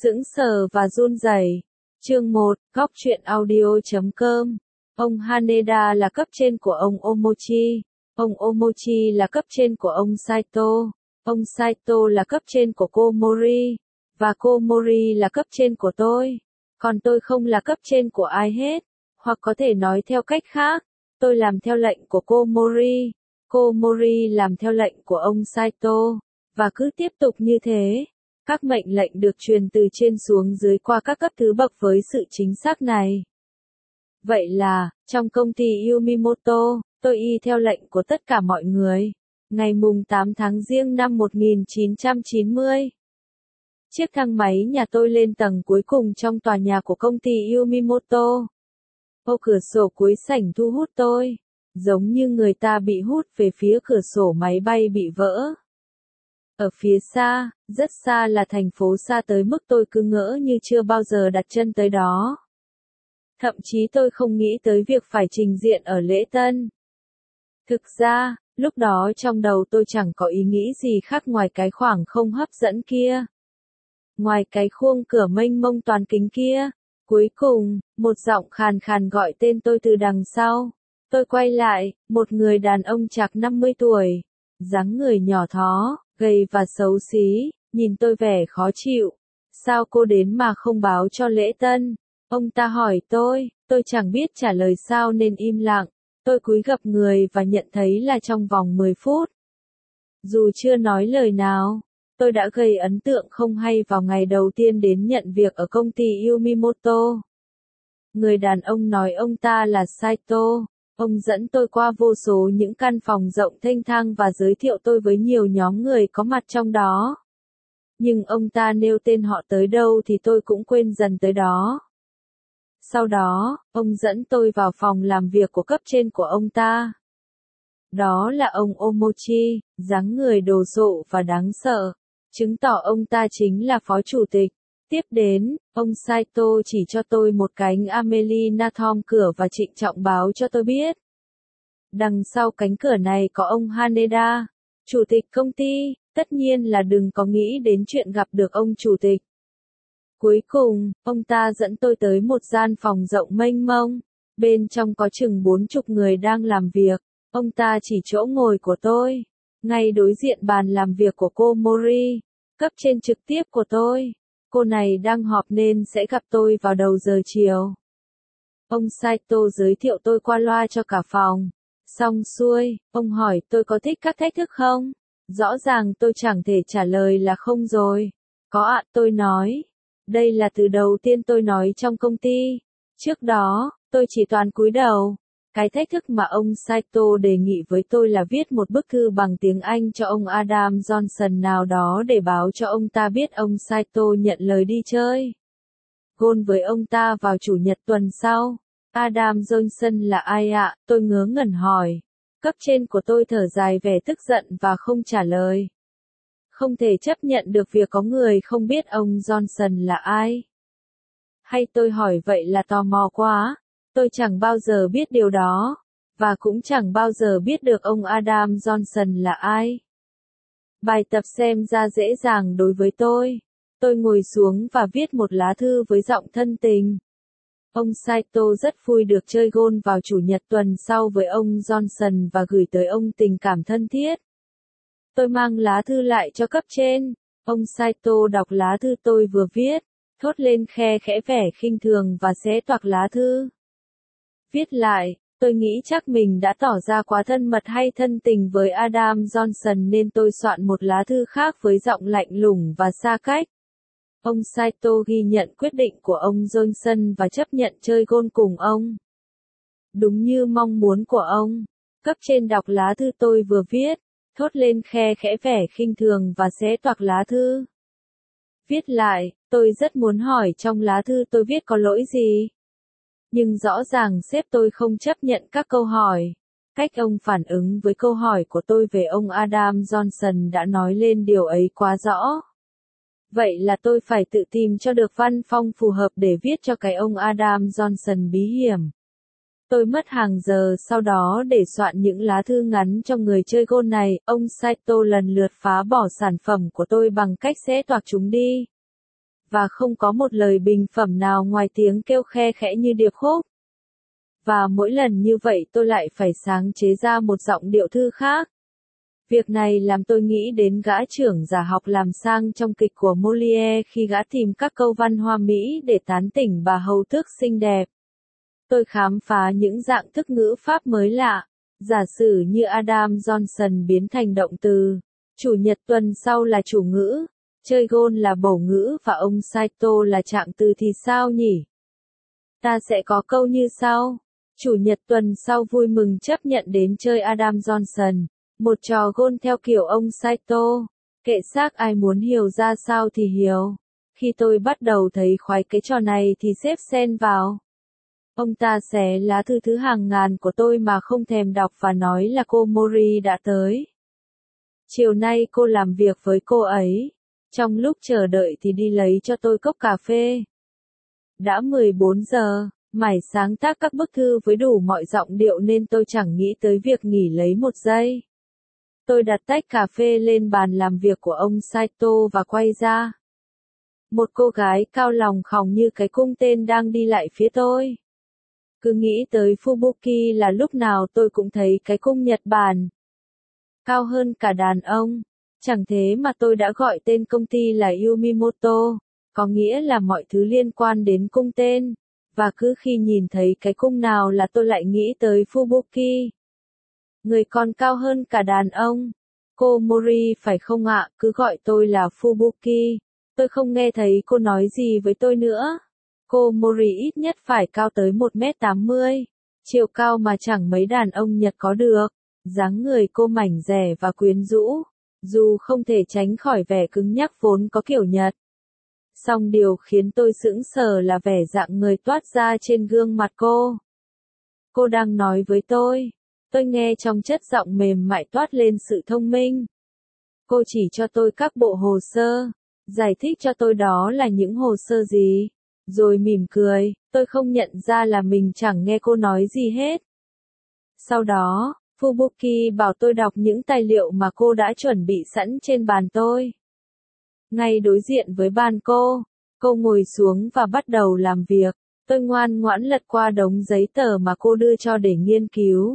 Sững sờ và run rẩy. Chương 1, góc truyện audio.com. Ông Haneda là cấp trên của ông Omochi. Ông Omochi là cấp trên của ông Saito. Ông Saito là cấp trên của cô Mori. Và cô Mori là cấp trên của tôi. Còn tôi không là cấp trên của ai hết. Hoặc có thể nói theo cách khác, tôi làm theo lệnh của cô Mori. Cô Mori làm theo lệnh của ông Saito. Và cứ tiếp tục như thế. Các mệnh lệnh được truyền từ trên xuống dưới qua các cấp thứ bậc với sự chính xác này. Vậy là, trong công ty Yumimoto, tôi y theo lệnh của tất cả mọi người. Ngày mùng 8 tháng Giêng năm 1990. Chiếc thang máy nhà tôi lên tầng cuối cùng trong tòa nhà của công ty Yumimoto. Ô cửa sổ cuối sảnh thu hút tôi, giống như người ta bị hút về phía cửa sổ máy bay bị vỡ. Ở phía xa, rất xa là thành phố xa tới mức tôi cứ ngỡ như chưa bao giờ đặt chân tới đó. Thậm chí tôi không nghĩ tới việc phải trình diện ở lễ tân. Thực ra, lúc đó trong đầu tôi chẳng có ý nghĩ gì khác ngoài cái khoảng không hấp dẫn kia. Ngoài cái khuôn cửa mênh mông toàn kính kia. Cuối cùng, một giọng khàn khàn gọi tên tôi từ đằng sau. Tôi quay lại, một người đàn ông chạc 50 tuổi. Dáng người nhỏ thó, gầy và xấu xí, nhìn tôi vẻ khó chịu. Sao cô đến mà không báo cho lễ tân? Ông ta hỏi tôi chẳng biết trả lời sao nên im lặng. Tôi cúi gập người và nhận thấy là trong vòng 10 phút. Dù chưa nói lời nào, tôi đã gây ấn tượng không hay vào ngày đầu tiên đến nhận việc ở công ty Yumimoto. Người đàn ông nói ông ta là Saito. Ông dẫn tôi qua vô số những căn phòng rộng thênh thang và giới thiệu tôi với nhiều nhóm người có mặt trong đó. Nhưng ông ta nêu tên họ tới đâu thì tôi cũng quên dần tới đó. Sau đó, ông dẫn tôi vào phòng làm việc của cấp trên của ông ta. Đó là ông Omochi, dáng người đồ sộ và đáng sợ, chứng tỏ ông ta chính là phó chủ tịch. Tiếp đến, ông Saito chỉ cho tôi một cánh Amelie Nathom cửa và trịnh trọng báo cho tôi biết. Đằng sau cánh cửa này có ông Haneda, chủ tịch công ty, tất nhiên là đừng có nghĩ đến chuyện gặp được ông chủ tịch. Cuối cùng, ông ta dẫn tôi tới một gian phòng rộng mênh mông, bên trong có chừng 40 người đang làm việc, ông ta chỉ chỗ ngồi của tôi, ngay đối diện bàn làm việc của cô Mori, cấp trên trực tiếp của tôi. Cô này đang họp nên sẽ gặp tôi vào đầu giờ chiều. Ông Saito giới thiệu tôi qua loa cho cả phòng. Xong xuôi, ông hỏi tôi có thích các thách thức không? Rõ ràng tôi chẳng thể trả lời là không rồi. Có ạ, tôi nói. Đây là từ đầu tiên tôi nói trong công ty. Trước đó, tôi chỉ toàn cúi đầu. Cái thách thức mà ông Saito đề nghị với tôi là viết một bức thư bằng tiếng Anh cho ông Adam Johnson nào đó để báo cho ông ta biết ông Saito nhận lời đi chơi golf với ông ta vào chủ nhật tuần sau. Adam Johnson là ai ạ? Tôi ngớ ngẩn hỏi. Cấp trên của tôi thở dài vẻ tức giận và không trả lời. Không thể chấp nhận được việc có người không biết ông Johnson là ai. Hay tôi hỏi vậy là tò mò quá. Tôi chẳng bao giờ biết điều đó, và cũng chẳng bao giờ biết được ông Adam Johnson là ai. Bài tập xem ra dễ dàng đối với tôi. Tôi ngồi xuống và viết một lá thư với giọng thân tình. Ông Saito rất vui được chơi golf vào chủ nhật tuần sau với ông Johnson và gửi tới ông tình cảm thân thiết. Tôi mang lá thư lại cho cấp trên. Ông Saito đọc lá thư tôi vừa viết, thốt lên khe khẽ vẻ khinh thường và xé toạc lá thư. Viết lại, tôi nghĩ chắc mình đã tỏ ra quá thân mật hay thân tình với Adam Johnson nên tôi soạn một lá thư khác với giọng lạnh lùng và xa cách. Ông Saito ghi nhận quyết định của ông Johnson và chấp nhận chơi golf cùng ông. Đúng như mong muốn của ông, cấp trên đọc lá thư tôi vừa viết, thốt lên khe khẽ vẻ khinh thường và xé toạc lá thư. Viết lại, tôi rất muốn hỏi trong lá thư tôi viết có lỗi gì. Nhưng rõ ràng sếp tôi không chấp nhận các câu hỏi. Cách ông phản ứng với câu hỏi của tôi về ông Adam Johnson đã nói lên điều ấy quá rõ. Vậy là tôi phải tự tìm cho được văn phong phù hợp để viết cho cái ông Adam Johnson bí hiểm. Tôi mất hàng giờ sau đó để soạn những lá thư ngắn cho người chơi golf này. Ông Saito lần lượt phá bỏ sản phẩm của tôi bằng cách xé toạc chúng đi. và không có một lời bình phẩm nào ngoài tiếng kêu khe khẽ như điệp khúc. Và mỗi lần như vậy tôi lại phải sáng chế ra một giọng điệu thư khác. Việc này làm tôi nghĩ đến gã trưởng giả học làm sang trong kịch của Molière khi gã tìm các câu văn hoa Mỹ để tán tỉnh bà hầu tước xinh đẹp. Tôi khám phá những dạng thức ngữ pháp mới lạ, giả sử như Adam Johnson biến thành động từ, chủ nhật tuần sau là chủ ngữ, chơi gôn là bổ ngữ và ông Saito là trạng từ thì sao nhỉ? Ta sẽ có câu như sau. Chủ nhật tuần sau vui mừng chấp nhận đến chơi Adam Johnson, một trò gôn theo kiểu ông Saito. Kệ xác ai muốn hiểu ra sao thì hiểu. Khi tôi bắt đầu thấy khoái cái trò này thì xếp xen vào. Ông ta xé lá thư thứ hàng ngàn của tôi mà không thèm đọc và nói là cô Mori đã tới. Chiều nay cô làm việc với cô ấy. Trong lúc chờ đợi thì đi lấy cho tôi cốc cà phê. Đã 14 giờ, mải sáng tác các bức thư với đủ mọi giọng điệu nên tôi chẳng nghĩ tới việc nghỉ lấy một giây. Tôi đặt tách cà phê lên bàn làm việc của ông Saito và quay ra. Một cô gái cao lòng khòng như cái cung tên đang đi lại phía tôi. Cứ nghĩ tới Fubuki là lúc nào tôi cũng thấy cái cung Nhật Bản. Cao hơn cả đàn ông. Chẳng thế mà tôi đã gọi tên công ty là Yumimoto, có nghĩa là mọi thứ liên quan đến cung tên. Và cứ khi nhìn thấy cái cung nào là tôi lại nghĩ tới Fubuki. Người còn cao hơn cả đàn ông. Cô Mori phải không ạ, cứ gọi tôi là Fubuki. Tôi không nghe thấy cô nói gì với tôi nữa. Cô Mori ít nhất phải cao tới 1m80, chiều cao mà chẳng mấy đàn ông Nhật có được. Dáng người cô mảnh dẻ và quyến rũ, dù không thể tránh khỏi vẻ cứng nhắc vốn có kiểu Nhật. Song điều khiến tôi sững sờ là vẻ dạng người toát ra trên gương mặt cô. Cô đang nói với tôi nghe trong chất giọng mềm mại toát lên sự thông minh. Cô chỉ cho tôi các bộ hồ sơ, giải thích cho tôi đó là những hồ sơ gì, rồi mỉm cười, tôi không nhận ra là mình chẳng nghe cô nói gì hết. Sau đó, Fubuki bảo tôi đọc những tài liệu mà cô đã chuẩn bị sẵn trên bàn tôi. Ngay đối diện với bàn cô ngồi xuống và bắt đầu làm việc. Tôi ngoan ngoãn lật qua đống giấy tờ mà cô đưa cho để nghiên cứu.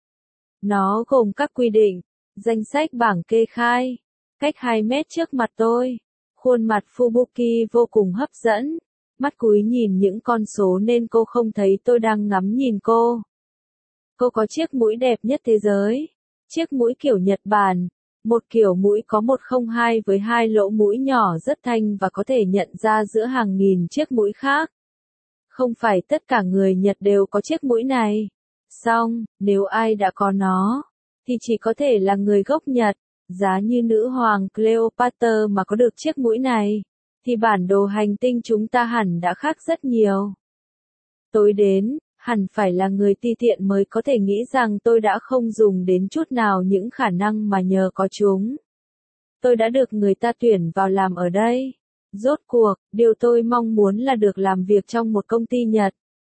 Nó gồm các quy định, danh sách bảng kê khai, cách 2 mét trước mặt tôi. Khuôn mặt Fubuki vô cùng hấp dẫn, mắt cúi nhìn những con số nên cô không thấy tôi đang ngắm nhìn cô. Cô có chiếc mũi đẹp nhất thế giới, chiếc mũi kiểu Nhật Bản, một kiểu mũi có 102 với 2 lỗ mũi nhỏ rất thanh và có thể nhận ra giữa hàng nghìn chiếc mũi khác. Không phải tất cả người Nhật đều có chiếc mũi này. Song, nếu ai đã có nó, thì chỉ có thể là người gốc Nhật. Giá như nữ hoàng Cleopatra mà có được chiếc mũi này, thì bản đồ hành tinh chúng ta hẳn đã khác rất nhiều. Tối đến, hẳn phải là người ti tiện mới có thể nghĩ rằng tôi đã không dùng đến chút nào những khả năng mà nhờ có chúng. Tôi đã được người ta tuyển vào làm ở đây. Rốt cuộc, điều tôi mong muốn là được làm việc trong một công ty Nhật.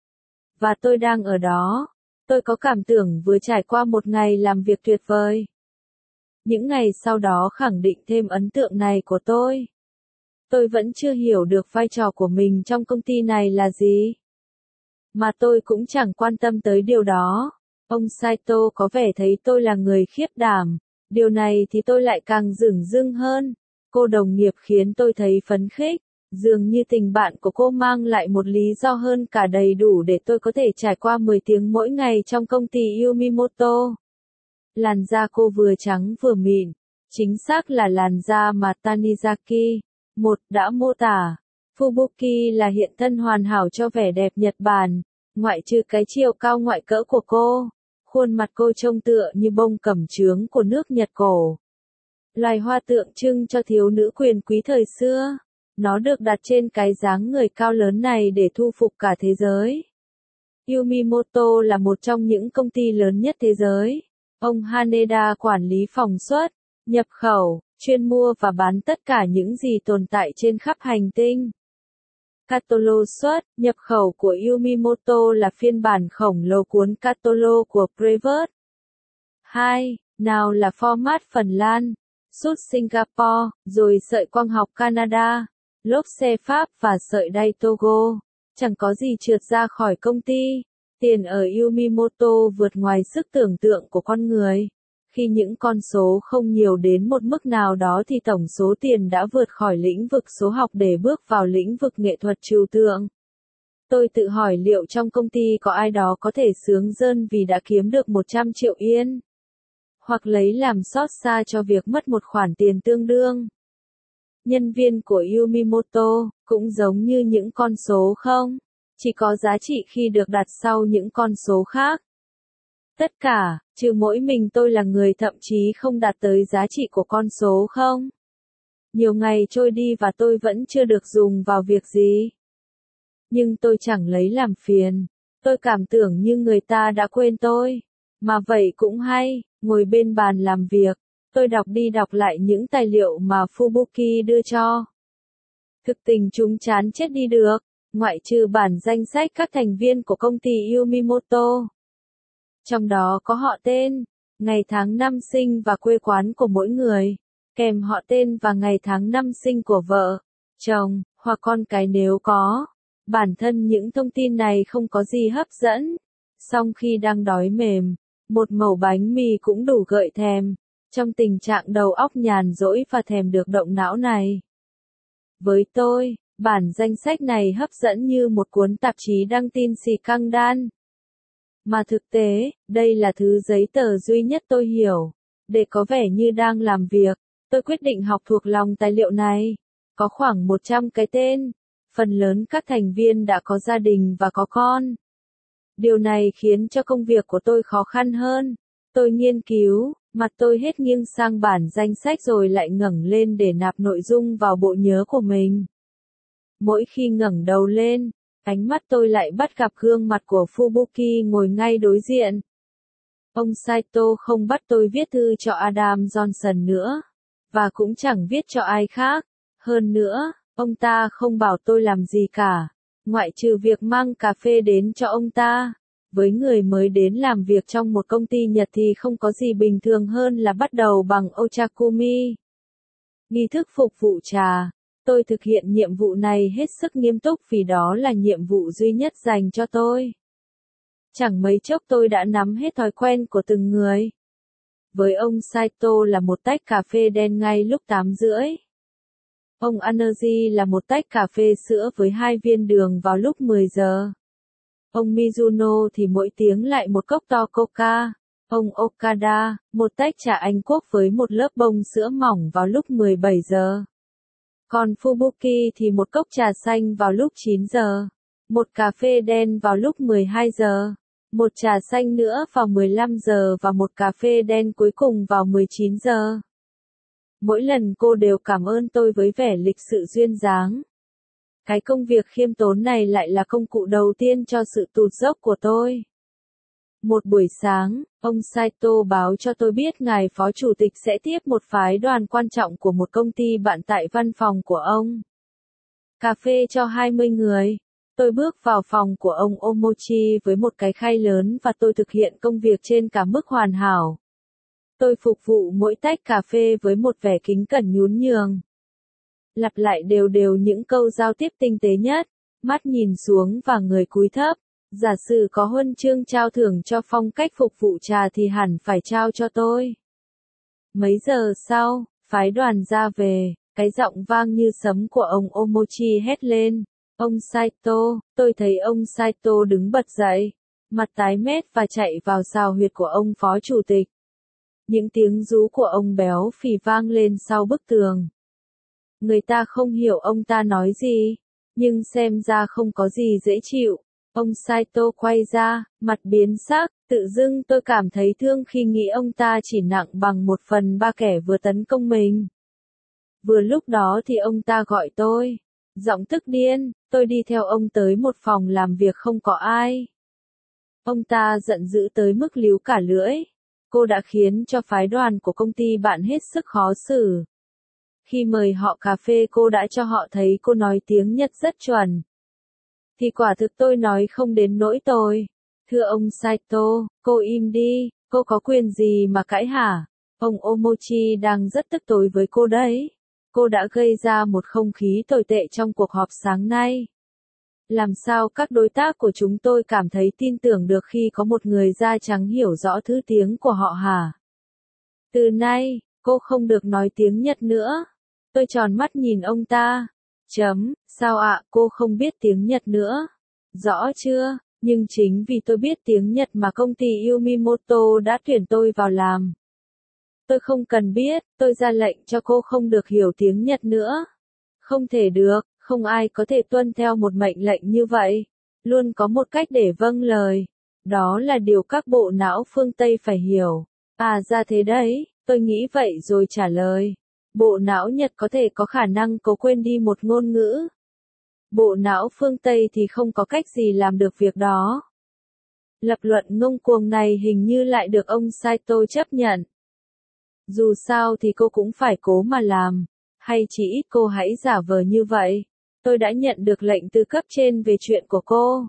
Và tôi đang ở đó. Tôi có cảm tưởng vừa trải qua một ngày làm việc tuyệt vời. Những ngày sau đó khẳng định thêm ấn tượng này của tôi. Tôi vẫn chưa hiểu được vai trò của mình trong công ty này là gì. Mà tôi cũng chẳng quan tâm tới điều đó. Ông Saito có vẻ thấy tôi là người khiếp đảm. Điều này thì tôi lại càng dửng dưng hơn. Cô đồng nghiệp khiến tôi thấy phấn khích. Dường như tình bạn của cô mang lại một lý do hơn cả đầy đủ để tôi có thể trải qua 10 tiếng mỗi ngày trong công ty Yumimoto. Làn da cô vừa trắng vừa mịn. Chính xác là làn da mà Tanizaki đã mô tả. Fubuki là hiện thân hoàn hảo cho vẻ đẹp Nhật Bản, ngoại trừ cái chiều cao ngoại cỡ của cô. Khuôn mặt cô trông tựa như bông cẩm chướng của nước Nhật cổ. Loài hoa tượng trưng cho thiếu nữ quyền quý thời xưa. Nó được đặt trên cái dáng người cao lớn này để thu phục cả thế giới. Yumimoto là một trong những công ty lớn nhất thế giới. Ông Haneda quản lý phòng xuất, nhập khẩu, chuyên mua và bán tất cả những gì tồn tại trên khắp hành tinh. Catalog xuất, nhập khẩu của Yumimoto là phiên bản khổng lồ cuốn catalog của Prevost. 2. Nào là format Phần Lan, sút Singapore, rồi sợi quang học Canada. lốp xe Pháp và sợi đay Togo. Chẳng có gì trượt ra khỏi công ty. Tiền ở Yumimoto vượt ngoài sức tưởng tượng của con người. Khi những con số không nhiều đến một mức nào đó thì tổng số tiền đã vượt khỏi lĩnh vực số học để bước vào lĩnh vực nghệ thuật trừu tượng. Tôi tự hỏi liệu trong công ty có ai đó có thể sướng rơn vì đã kiếm được 100 triệu yên. Hoặc lấy làm xót xa cho việc mất một khoản tiền tương đương. Nhân viên của Yumimoto cũng giống như những con số không? Chỉ có giá trị khi được đặt sau những con số khác. Tất cả, trừ mỗi mình tôi là người thậm chí không đạt tới giá trị của con số không. Nhiều ngày trôi đi và tôi vẫn chưa được dùng vào việc gì. Nhưng tôi chẳng lấy làm phiền. Tôi cảm tưởng như người ta đã quên tôi. Mà vậy cũng hay, ngồi bên bàn làm việc. Tôi đọc đi đọc lại những tài liệu mà Fubuki đưa cho. Thực tình chúng chán chết đi được, ngoại trừ bản danh sách các thành viên của công ty Yumimoto. Trong đó có họ tên, ngày tháng năm sinh và quê quán của mỗi người, kèm họ tên và ngày tháng năm sinh của vợ, chồng, hoặc con cái nếu có. Bản thân những thông tin này không có gì hấp dẫn. Song khi đang đói mềm, một mẩu bánh mì cũng đủ gợi thèm. Trong tình trạng đầu óc nhàn rỗi và thèm được động não này. Với tôi, bản danh sách này hấp dẫn như một cuốn tạp chí đăng tin xì căng đan. Mà thực tế, đây là thứ giấy tờ duy nhất tôi hiểu. Để có vẻ như đang làm việc, tôi quyết định học thuộc lòng tài liệu này. Có khoảng 100 cái tên. Phần lớn các thành viên đã có gia đình và có con. Điều này khiến cho công việc của tôi khó khăn hơn. Tôi nghiên cứu, mặt tôi hết nghiêng sang bản danh sách rồi lại ngẩng lên để nạp nội dung vào bộ nhớ của mình. Mỗi khi ngẩng đầu lên, ánh mắt tôi lại bắt gặp gương mặt của Fubuki ngồi ngay đối diện. Ông Saito không bắt tôi viết thư cho Adam Johnson nữa, và cũng chẳng viết cho ai khác. Hơn nữa, ông ta không bảo tôi làm gì cả, ngoại trừ việc mang cà phê đến cho ông ta. Với người mới đến làm việc trong một công ty Nhật thì không có gì bình thường hơn là bắt đầu bằng Ochakumi. Nghi thức phục vụ trà. Tôi thực hiện nhiệm vụ này hết sức nghiêm túc vì đó là nhiệm vụ duy nhất dành cho tôi. Chẳng mấy chốc tôi đã nắm hết thói quen của từng người. Với ông Saito là một tách cà phê đen ngay lúc 8:30. Ông Energy là một tách cà phê sữa với 2 viên đường vào lúc 10 giờ. Ông Mizuno thì mỗi tiếng lại một cốc to coca. Ông Okada, một tách trà Anh Quốc với một lớp bông sữa mỏng vào lúc 17 giờ. Còn Fubuki thì một cốc trà xanh vào lúc 9 giờ. Một cà phê đen vào lúc 12 giờ. Một trà xanh nữa vào 15 giờ và một cà phê đen cuối cùng vào 19 giờ. Mỗi lần cô đều cảm ơn tôi với vẻ lịch sự duyên dáng. Cái công việc khiêm tốn này lại là công cụ đầu tiên cho sự tụt dốc của tôi. Một buổi sáng, ông Saito báo cho tôi biết ngài phó chủ tịch sẽ tiếp một phái đoàn quan trọng của một công ty bạn tại văn phòng của ông. Cà phê cho 20 người. Tôi bước vào phòng của ông Omochi với một cái khay lớn và tôi thực hiện công việc trên cả mức hoàn hảo. Tôi phục vụ mỗi tách cà phê với một vẻ kính cẩn nhún nhường. Lặp lại đều đều những câu giao tiếp tinh tế nhất, mắt nhìn xuống và người cúi thấp. Giả sử có huân chương trao thưởng cho phong cách phục vụ trà thì hẳn phải trao cho tôi. Mấy giờ sau, phái đoàn ra về, cái giọng vang như sấm của ông Omochi hét lên. Ông Saito, tôi thấy ông Saito đứng bật dậy, mặt tái mét và chạy vào xào huyệt của ông phó chủ tịch. Những tiếng rú của ông béo phì vang lên sau bức tường. Người ta không hiểu ông ta nói gì, nhưng xem ra không có gì dễ chịu. Ông Saito quay ra, mặt biến sắc, tự dưng tôi cảm thấy thương khi nghĩ ông ta chỉ nặng bằng 1/3 kẻ vừa tấn công mình. Vừa lúc đó thì ông ta gọi tôi. Giọng tức điên, tôi đi theo ông tới một phòng làm việc không có ai. Ông ta giận dữ tới mức líu cả lưỡi. Cô đã khiến cho phái đoàn của công ty bạn hết sức khó xử. Khi mời họ cà phê cô đã cho họ thấy cô nói tiếng Nhật rất chuẩn. Thì quả thực tôi nói không đến nỗi tồi. Thưa ông Saito, cô im đi, cô có quyền gì mà cãi hả? Ông Omochi đang rất tức tối với cô đấy. Cô đã gây ra một không khí tồi tệ trong cuộc họp sáng nay. Làm sao các đối tác của chúng tôi cảm thấy tin tưởng được khi có một người da trắng hiểu rõ thứ tiếng của họ hả? Từ nay, cô không được nói tiếng Nhật nữa. Tôi tròn mắt nhìn ông ta. Sao ạ, cô không biết tiếng Nhật nữa? Rõ chưa, nhưng chính vì tôi biết tiếng Nhật mà công ty Yumimoto đã tuyển tôi vào làm. Tôi không cần biết, tôi ra lệnh cho cô không được hiểu tiếng Nhật nữa. Không thể được, không ai có thể tuân theo một mệnh lệnh như vậy. Luôn có một cách để vâng lời. Đó là điều các bộ não phương Tây phải hiểu. À ra thế đấy, tôi nghĩ vậy rồi trả lời. Bộ não Nhật có thể có khả năng cố quên đi một ngôn ngữ. Bộ não phương Tây thì không có cách gì làm được việc đó. Lập luận ngông cuồng này hình như lại được ông Saito chấp nhận. Dù sao thì cô cũng phải cố mà làm. Hay chỉ ít cô hãy giả vờ như vậy. Tôi đã nhận được lệnh từ cấp trên về chuyện của cô.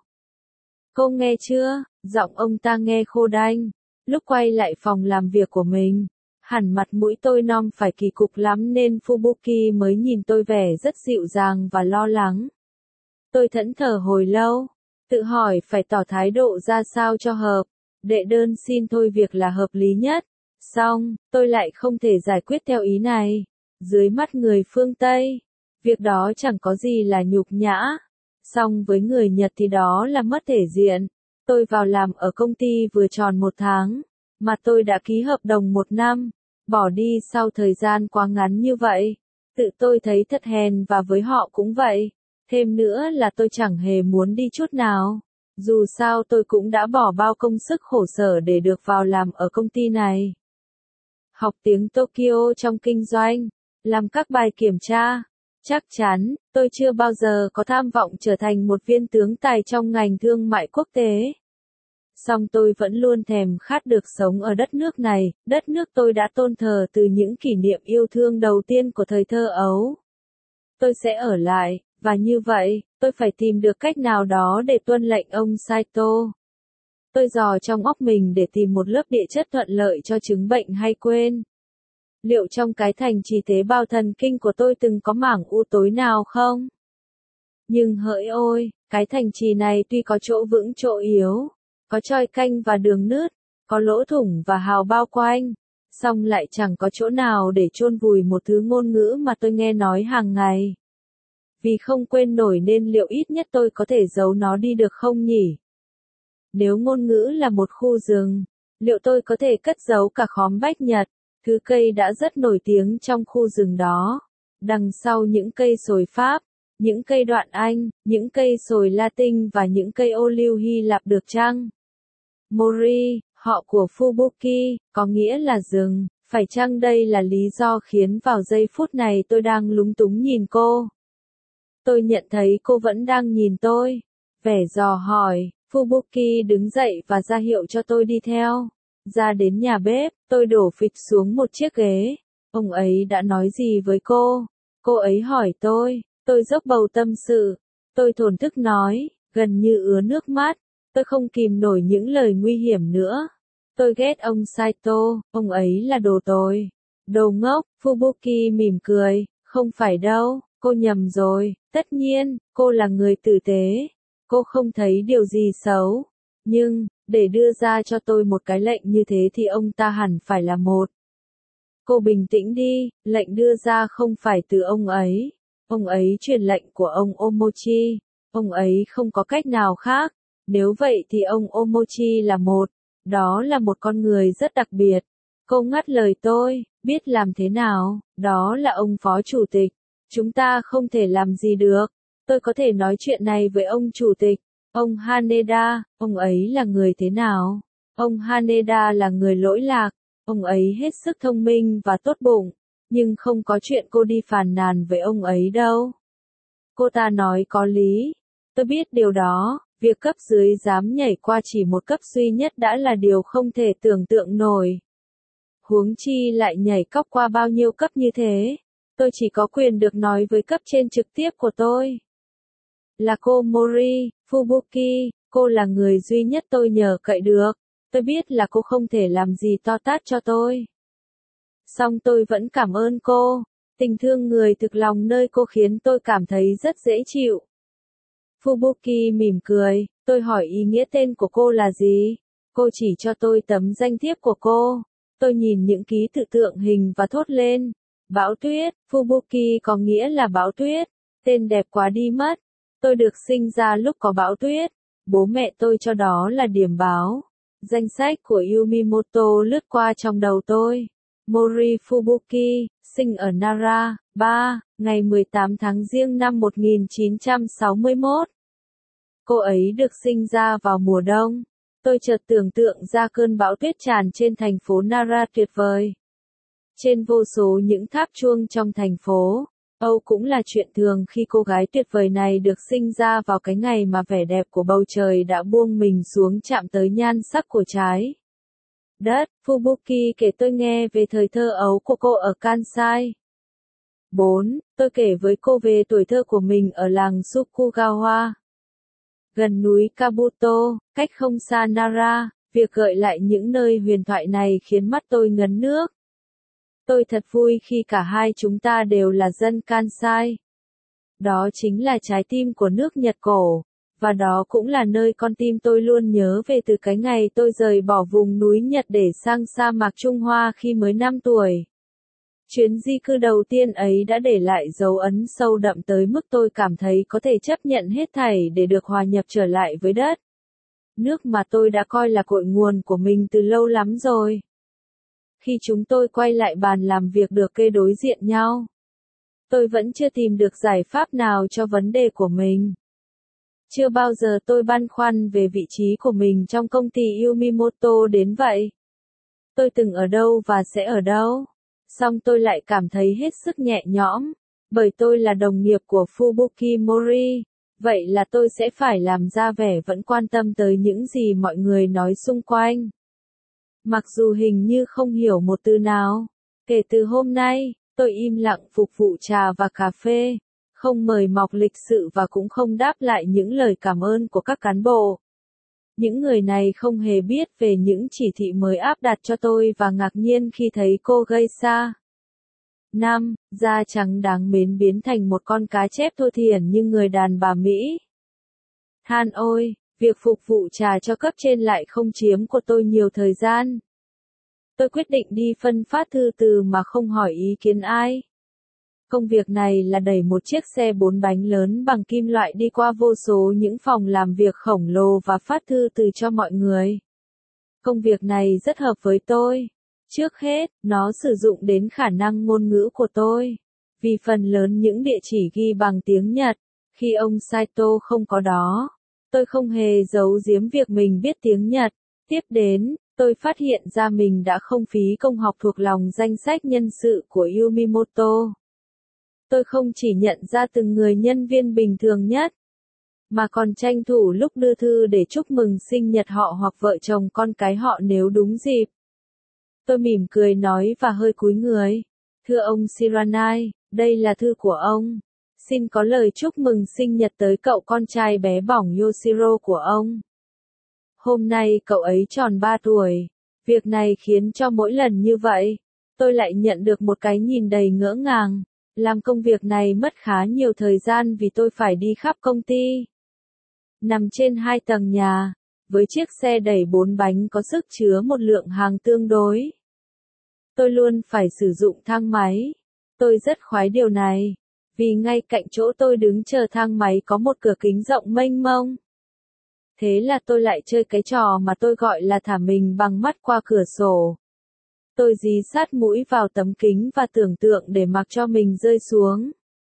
Cô nghe chưa? Giọng ông ta nghe khô đanh. Lúc quay lại phòng làm việc của mình, hẳn mặt mũi tôi non phải kỳ cục lắm nên Fubuki mới nhìn tôi vẻ rất dịu dàng và lo lắng. Tôi thẫn thờ hồi lâu, tự hỏi phải tỏ thái độ ra sao cho hợp. Đệ đơn xin thôi việc là hợp lý nhất. Xong, tôi lại không thể giải quyết theo ý này. Dưới mắt người phương Tây, việc đó chẳng có gì là nhục nhã. Song với người Nhật thì đó là mất thể diện. Tôi vào làm ở công ty vừa tròn 1 tháng, mà tôi đã ký hợp đồng 1 năm. Bỏ đi sau thời gian quá ngắn như vậy. Tự tôi thấy thật hèn và với họ cũng vậy. Thêm nữa là tôi chẳng hề muốn đi chút nào. Dù sao tôi cũng đã bỏ bao công sức khổ sở để được vào làm ở công ty này. Học tiếng Tokyo trong kinh doanh, làm các bài kiểm tra. Chắc chắn, tôi chưa bao giờ có tham vọng trở thành một viên tướng tài trong ngành thương mại quốc tế. Song tôi vẫn luôn thèm khát được sống ở đất nước này, đất nước tôi đã tôn thờ từ những kỷ niệm yêu thương đầu tiên của thời thơ ấu. Tôi sẽ ở lại, và như vậy, tôi phải tìm được cách nào đó để tuân lệnh ông Saito. Tôi dò trong óc mình để tìm một lớp địa chất thuận lợi cho chứng bệnh hay quên. Liệu trong cái thành trì tế bào thần kinh của tôi từng có mảng u tối nào không? Nhưng hỡi ôi, cái thành trì này tuy có chỗ vững chỗ yếu, có choi canh và đường nứt, có lỗ thủng và hào bao quanh, song lại chẳng có chỗ nào để chôn vùi một thứ ngôn ngữ mà tôi nghe nói hàng ngày. Vì không quên nổi nên liệu ít nhất tôi có thể giấu nó đi được không nhỉ? Nếu ngôn ngữ là một khu rừng, liệu tôi có thể cất giấu cả khóm bách Nhật, thứ cây đã rất nổi tiếng trong khu rừng đó, đằng sau những cây sồi Pháp, những cây đoạn Anh, những cây sồi Latin và những cây ô liu Hy Lạp được chăng? Mori, họ của Fubuki, có nghĩa là rừng, phải chăng đây là lý do khiến vào giây phút này tôi đang lúng túng nhìn cô? Tôi nhận thấy cô vẫn đang nhìn tôi. Vẻ dò hỏi, Fubuki đứng dậy và ra hiệu cho tôi đi theo. Ra đến nhà bếp, tôi đổ phịch xuống một chiếc ghế. Ông ấy đã nói gì với cô? Cô ấy hỏi tôi dốc bầu tâm sự. Tôi thổn thức nói, gần như ứa nước mắt. Tôi không kìm nổi những lời nguy hiểm nữa. Tôi ghét ông Saito, ông ấy là đồ tồi. Đồ ngốc, Fubuki mỉm cười, không phải đâu, cô nhầm rồi, tất nhiên, cô là người tử tế. Cô không thấy điều gì xấu. Nhưng, để đưa ra cho tôi một cái lệnh như thế thì ông ta hẳn phải là một. Cô bình tĩnh đi, lệnh đưa ra không phải từ ông ấy. Ông ấy truyền lệnh của ông Omochi. Ông ấy không có cách nào khác. Nếu vậy thì ông Omochi là một. Đó là một con người rất đặc biệt. Cô ngắt lời tôi, biết làm thế nào, đó là ông phó chủ tịch. Chúng ta không thể làm gì được. Tôi có thể nói chuyện này với ông chủ tịch. Ông Haneda, ông ấy là người thế nào? Ông Haneda là người lỗi lạc. Ông ấy hết sức thông minh và tốt bụng. Nhưng không có chuyện cô đi phàn nàn với ông ấy đâu. Cô ta nói có lý. Tôi biết điều đó. Việc cấp dưới dám nhảy qua chỉ một cấp duy nhất đã là điều không thể tưởng tượng nổi. Huống chi lại nhảy cóc qua bao nhiêu cấp như thế. Tôi chỉ có quyền được nói với cấp trên trực tiếp của tôi. Là cô Mori, Fubuki, cô là người duy nhất tôi nhờ cậy được. Tôi biết là cô không thể làm gì to tát cho tôi. Song tôi vẫn cảm ơn cô. Tình thương người thực lòng nơi cô khiến tôi cảm thấy rất dễ chịu. Fubuki mỉm cười, tôi hỏi ý nghĩa tên của cô là gì? Cô chỉ cho tôi tấm danh thiếp của cô. Tôi nhìn những ký tự tượng hình và thốt lên. Bão tuyết, Fubuki có nghĩa là bão tuyết. Tên đẹp quá đi mất. Tôi được sinh ra lúc có bão tuyết. Bố mẹ tôi cho đó là điểm báo. Danh sách của Yumimoto lướt qua trong đầu tôi. Mori Fubuki, sinh ở Nara, 3, ngày 18 tháng Giêng năm 1961. Cô ấy được sinh ra vào mùa đông. Tôi chợt tưởng tượng ra cơn bão tuyết tràn trên thành phố Nara tuyệt vời. Trên vô số những tháp chuông trong thành phố, Âu cũng là chuyện thường khi cô gái tuyệt vời này được sinh ra vào cái ngày mà vẻ đẹp của bầu trời đã buông mình xuống chạm tới nhan sắc của trái đất. Fubuki kể tôi nghe về thời thơ ấu của cô ở Kansai. 4. Tôi kể với cô về tuổi thơ của mình ở làng Sukugawa, gần núi Kabuto, cách không xa Nara. Việc gợi lại những nơi huyền thoại này khiến mắt tôi ngấn nước. Tôi thật vui khi cả hai chúng ta đều là dân Kansai. Đó chính là trái tim của nước Nhật cổ, và đó cũng là nơi con tim tôi luôn nhớ về từ cái ngày tôi rời bỏ vùng núi Nhật để sang sa mạc Trung Hoa khi mới 5 tuổi. Chuyến di cư đầu tiên ấy đã để lại dấu ấn sâu đậm tới mức tôi cảm thấy có thể chấp nhận hết thảy để được hòa nhập trở lại với đất nước mà tôi đã coi là cội nguồn của mình từ lâu lắm rồi. Khi chúng tôi quay lại bàn làm việc được kê đối diện nhau, tôi vẫn chưa tìm được giải pháp nào cho vấn đề của mình. Chưa bao giờ tôi băn khoăn về vị trí của mình trong công ty Yumimoto đến vậy. Tôi từng ở đâu và sẽ ở đâu. Song tôi lại cảm thấy hết sức nhẹ nhõm, bởi tôi là đồng nghiệp của Fubuki Mori, vậy là tôi sẽ phải làm ra vẻ vẫn quan tâm tới những gì mọi người nói xung quanh. Mặc dù hình như không hiểu một từ nào. Kể từ hôm nay, tôi im lặng phục vụ trà và cà phê, không mời mọc lịch sự và cũng không đáp lại những lời cảm ơn của các cán bộ. Những người này không hề biết về những chỉ thị mới áp đặt cho tôi và ngạc nhiên khi thấy cô Geisha 5, da trắng đáng mến biến thành một con cá chép thô thiển như người đàn bà Mỹ. Than ôi, việc phục vụ trà cho cấp trên lại không chiếm của tôi nhiều thời gian. Tôi quyết định đi phân phát thư từ mà không hỏi ý kiến ai. Công việc này là đẩy một chiếc xe 4 bánh lớn bằng kim loại đi qua vô số những phòng làm việc khổng lồ và phát thư từ cho mọi người. Công việc này rất hợp với tôi. Trước hết, nó sử dụng đến khả năng ngôn ngữ của tôi. Vì phần lớn những địa chỉ ghi bằng tiếng Nhật, khi ông Saito không có đó, tôi không hề giấu giếm việc mình biết tiếng Nhật. Tiếp đến, tôi phát hiện ra mình đã không phí công học thuộc lòng danh sách nhân sự của Yumimoto. Tôi không chỉ nhận ra từng người nhân viên bình thường nhất, mà còn tranh thủ lúc đưa thư để chúc mừng sinh nhật họ hoặc vợ chồng con cái họ nếu đúng dịp. Tôi mỉm cười nói và hơi cúi người. Thưa ông Shiranai, đây là thư của ông. Xin có lời chúc mừng sinh nhật tới cậu con trai bé bỏng Yoshiro của ông. Hôm nay cậu ấy tròn 3 tuổi. Việc này khiến cho mỗi lần như vậy, tôi lại nhận được một cái nhìn đầy ngỡ ngàng. Làm công việc này mất khá nhiều thời gian vì tôi phải đi khắp công ty. Nằm trên 2 tầng nhà, với chiếc xe đẩy 4 bánh có sức chứa một lượng hàng tương đối. Tôi luôn phải sử dụng thang máy. Tôi rất khoái điều này, vì ngay cạnh chỗ tôi đứng chờ thang máy có một cửa kính rộng mênh mông. Thế là tôi lại chơi cái trò mà tôi gọi là thả mình bằng mắt qua cửa sổ. Tôi dí sát mũi vào tấm kính và tưởng tượng để mặc cho mình rơi xuống.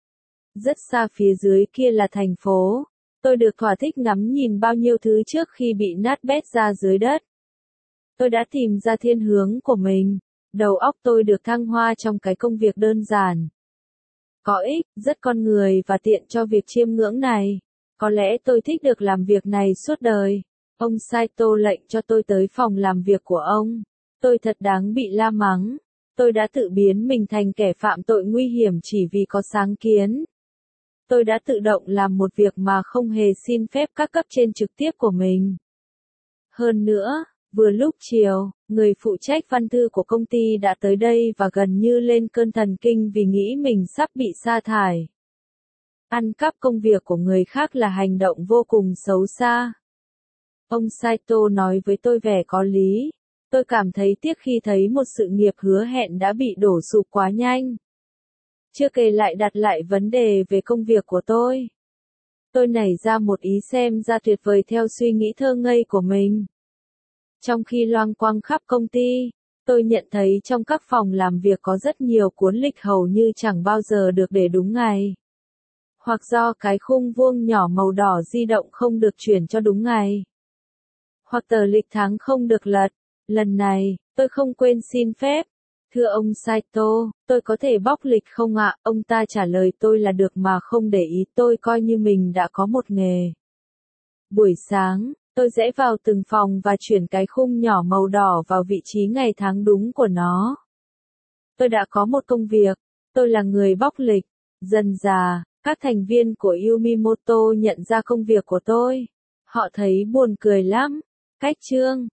Rất xa phía dưới kia là thành phố. Tôi được thỏa thích ngắm nhìn bao nhiêu thứ trước khi bị nát bét ra dưới đất. Tôi đã tìm ra thiên hướng của mình. Đầu óc tôi được thăng hoa trong cái công việc đơn giản, có ích, rất con người và tiện cho việc chiêm ngưỡng này. Có lẽ tôi thích được làm việc này suốt đời. Ông Saito lệnh cho tôi tới phòng làm việc của ông. Tôi thật đáng bị la mắng. Tôi đã tự biến mình thành kẻ phạm tội nguy hiểm chỉ vì có sáng kiến. Tôi đã tự động làm một việc mà không hề xin phép các cấp trên trực tiếp của mình. Hơn nữa, Vừa lúc chiều, người phụ trách văn thư của công ty đã tới đây và gần như lên cơn thần kinh vì nghĩ mình sắp bị sa thải. Ăn cắp công việc của người khác là hành động vô cùng xấu xa. Ông Saito nói với tôi vẻ có lý. Tôi cảm thấy tiếc khi thấy một sự nghiệp hứa hẹn đã bị đổ sụp quá nhanh. Chưa kể lại đặt lại vấn đề về công việc của tôi. Tôi nảy ra một ý xem ra tuyệt vời theo suy nghĩ thơ ngây của mình. Trong khi loang quang khắp công ty, tôi nhận thấy trong các phòng làm việc có rất nhiều cuốn lịch hầu như chẳng bao giờ được để đúng ngày. Hoặc do cái khung vuông nhỏ màu đỏ di động không được chuyển cho đúng ngày. Hoặc tờ lịch tháng không được lật. Lần này, tôi không quên xin phép. Thưa ông Saito, tôi có thể bóc lịch không ạ? Ông ta trả lời tôi là được mà không để ý, tôi coi như mình đã có một nghề. Buổi sáng, tôi rẽ vào từng phòng và chuyển cái khung nhỏ màu đỏ vào vị trí ngày tháng đúng của nó. Tôi đã có một công việc, tôi là người bóc lịch. Dần dà, các thành viên của Yumimoto nhận ra công việc của tôi. Họ thấy buồn cười lắm. Cách chương